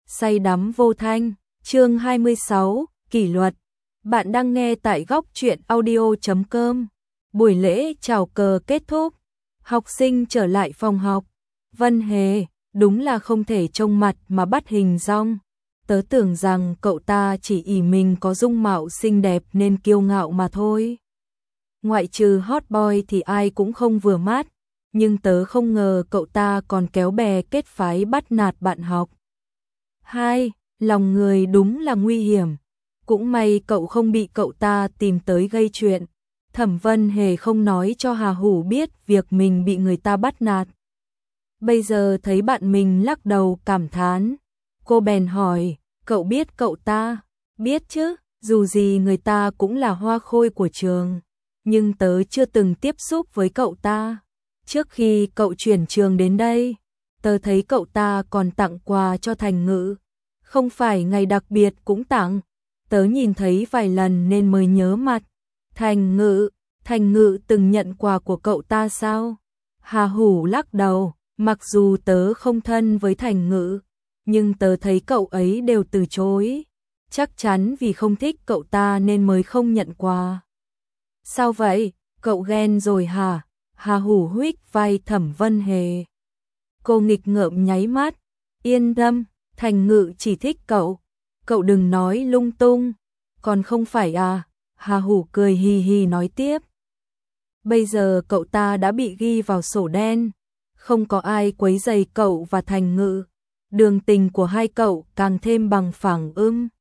say đắm vô thanh. Chương 26, kỷ luật. Bạn đang nghe tại góc truyện audio.com. Buổi lễ chào cờ kết thúc, học sinh trở lại phòng học. Vân Hề, đúng là không thể trông mặt mà bắt hình dong. Tớ tưởng rằng cậu ta chỉ ỷ mình có dung mạo xinh đẹp nên kiêu ngạo mà thôi. Ngoại trừ hot boy thì ai cũng không vừa mắt, nhưng tớ không ngờ cậu ta còn kéo bè kết phái bắt nạt bạn học. Hai, lòng người đúng là nguy hiểm. Cũng may cậu không bị cậu ta tìm tới gây chuyện. Thẩm Vân Hề không nói cho Hà Hủ biết việc mình bị người ta bắt nạt. Bây giờ thấy bạn mình lắc đầu cảm thán, cô bèn hỏi, cậu biết cậu ta? Biết chứ, dù gì người ta cũng là hoa khôi của trường, nhưng tớ chưa từng tiếp xúc với cậu ta. Trước khi cậu chuyển trường đến đây, tớ thấy cậu ta còn tặng quà cho Thành Ngữ. Không phải ngày đặc biệt cũng tặng, tớ nhìn thấy vài lần nên mới nhớ mặt. Thành Ngữ từng nhận quà của cậu ta sao? Hà Hủ lắc đầu, mặc dù tớ không thân với Thành Ngữ, nhưng tớ thấy cậu ấy đều từ chối. Chắc chắn vì không thích cậu ta nên mới không nhận quà. Sao vậy, cậu ghen rồi hả? Hà Hủ huých vai Thẩm Vân Hề. Cô nghịch ngợm nháy mắt, yên tâm, Thành Ngữ chỉ thích cậu. Cậu đừng nói lung tung, còn không phải à? Hà Hủ cười hì hì nói tiếp. Bây giờ cậu ta đã bị ghi vào sổ đen, không có ai quấy rầy cậu và Thành Ngữ. Đường tình của hai cậu càng thêm bằng phẳng.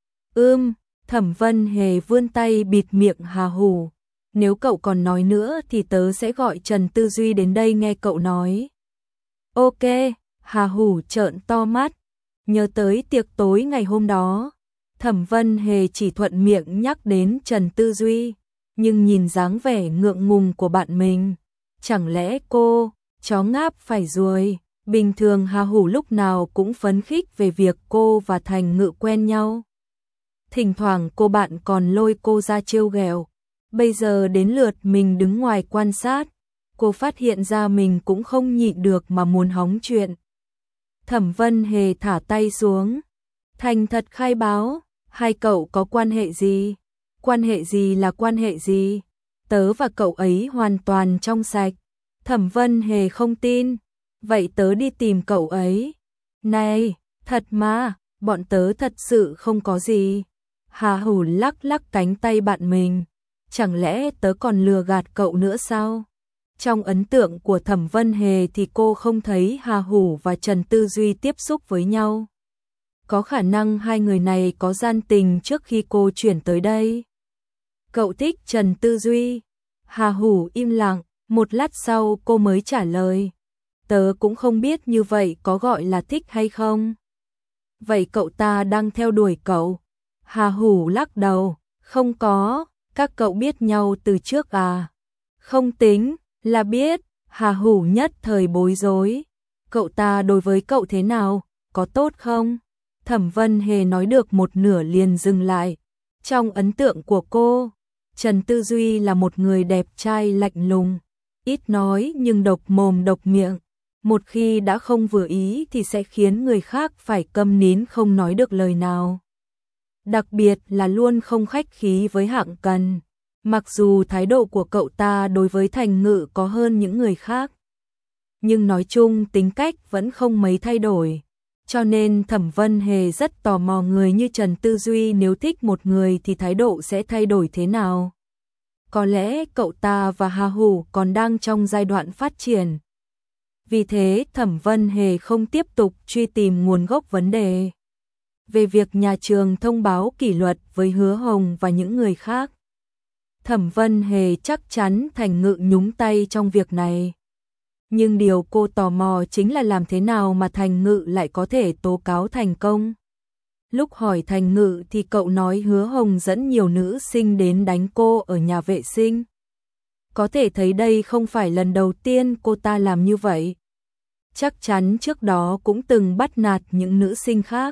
Thẩm Vân Hề vươn tay bịt miệng Hà Hủ. Nếu cậu còn nói nữa thì tớ sẽ gọi Trần Tư Duy đến đây nghe cậu nói. Ok, Hà Hủ trợn to mắt, nhớ tới tiệc tối ngày hôm đó. Thẩm Vân Hề chỉ thuận miệng nhắc đến Trần Tư Duy, nhưng nhìn dáng vẻ ngượng ngùng của bạn mình, chẳng lẽ cô chó ngáp phải ruồi? Bình thường Hà Hủ lúc nào cũng phấn khích về việc cô và Thành Ngữ quen nhau. Thỉnh thoảng cô bạn còn lôi cô ra trêu ghẹo. Bây giờ đến lượt mình đứng ngoài quan sát, cô phát hiện ra mình cũng không nhịn được mà muốn hóng chuyện. Thẩm Vân Hề thả tay xuống, thành thật khai báo, hai cậu có quan hệ gì? Quan hệ gì là quan hệ gì? Tớ và cậu ấy hoàn toàn trong sạch. Thẩm Vân Hề không tin. Vậy tớ đi tìm cậu ấy. Này, thật mà, bọn tớ thật sự không có gì. Hà Hủ lắc lắc cánh tay bạn mình. Chẳng lẽ tớ còn lừa gạt cậu nữa sao? Trong ấn tượng của Thẩm Vân Hề thì cô không thấy Hà Hủ và Trần Tư Duy tiếp xúc với nhau. Có khả năng hai người này có gian tình trước khi cô chuyển tới đây. Cậu thích Trần Tư Duy? Hà Hủ im lặng, một lát sau cô mới trả lời. Tớ cũng không biết như vậy có gọi là thích hay không. Vậy cậu ta đang theo đuổi cậu? Hà Hủ lắc đầu, không có, các cậu biết nhau từ trước à? Không tính, là biết. Hà Hủ nhất thời bối rối. Cậu ta đối với cậu thế nào, có tốt không? Thẩm Vân Hề nói được một nửa liền dừng lại. Trong ấn tượng của cô, Trần Tư Duy là một người đẹp trai lạnh lùng, ít nói nhưng độc mồm độc miệng. Một khi đã không vừa ý thì sẽ khiến người khác phải câm nín không nói được lời nào. Đặc biệt là luôn không khách khí với Hạng Cần. Mặc dù thái độ của cậu ta đối với Thành Ngữ có hơn những người khác, nhưng nói chung tính cách vẫn không mấy thay đổi. Cho nên Thẩm Vân Hề rất tò mò người như Trần Tư Duy nếu thích một người thì thái độ sẽ thay đổi thế nào. Có lẽ cậu ta và Hà Hủ còn đang trong giai đoạn phát triển. Vì thế Thẩm Vân Hề không tiếp tục truy tìm nguồn gốc vấn đề. Về việc nhà trường thông báo kỷ luật với Hứa Hồng và những người khác, Thẩm Vân Hề chắc chắn Thành Ngữ nhúng tay trong việc này. Nhưng điều cô tò mò chính là làm thế nào mà Thành Ngữ lại có thể tố cáo thành công. Lúc hỏi Thành Ngữ thì cậu nói Hứa Hồng dẫn nhiều nữ sinh đến đánh cô ở nhà vệ sinh. Có thể thấy đây không phải lần đầu tiên cô ta làm như vậy. Chắc chắn trước đó cũng từng bắt nạt những nữ sinh khác.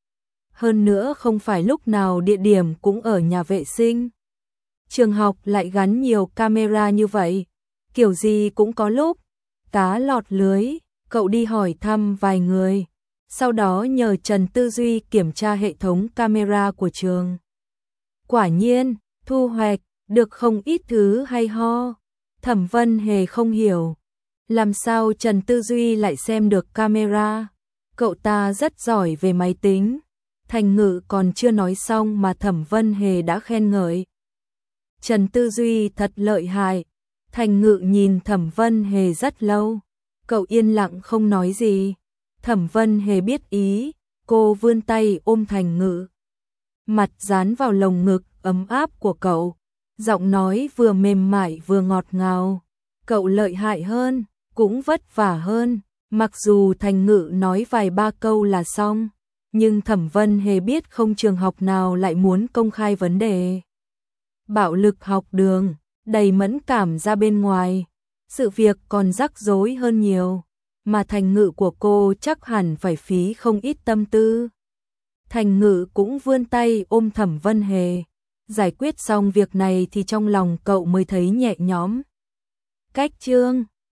Hơn nữa không phải lúc nào địa điểm cũng ở nhà vệ sinh. Trường học lại gắn nhiều camera như vậy, kiểu gì cũng có lúc cá lọt lưới. Cậu đi hỏi thăm vài người, sau đó nhờ Trần Tư Duy kiểm tra hệ thống camera của trường. Quả nhiên, thu hoạch được không ít thứ hay ho. Thẩm Vân Hề không hiểu, làm sao Trần Tư Duy lại xem được camera? Cậu ta rất giỏi về máy tính. Thành Ngự còn chưa nói xong mà Thẩm Vân Hề đã khen ngợi. Trần Tư Duy thật lợi hại. Thành Ngự nhìn Thẩm Vân Hề rất lâu. Cậu yên lặng không nói gì. Thẩm Vân Hề biết ý, cô vươn tay ôm Thành Ngự. Mặt dán vào lồng ngực ấm áp của cậu. Giọng nói vừa mềm mại vừa ngọt ngào. Cậu lợi hại hơn, cũng vất vả hơn. Mặc dù Thành Ngự nói vài ba câu là xong, nhưng Thẩm Vân Hề biết không trường học nào lại muốn công khai vấn đề bạo lực học đường, đầy mẫn cảm ra bên ngoài. Sự việc còn rắc rối hơn nhiều, mà Thành Ngự của cô chắc hẳn phải phí không ít tâm tư. Thành Ngự cũng vươn tay ôm Thẩm Vân Hề. Giải quyết xong việc này thì trong lòng cậu mới thấy nhẹ nhõm. Cách chương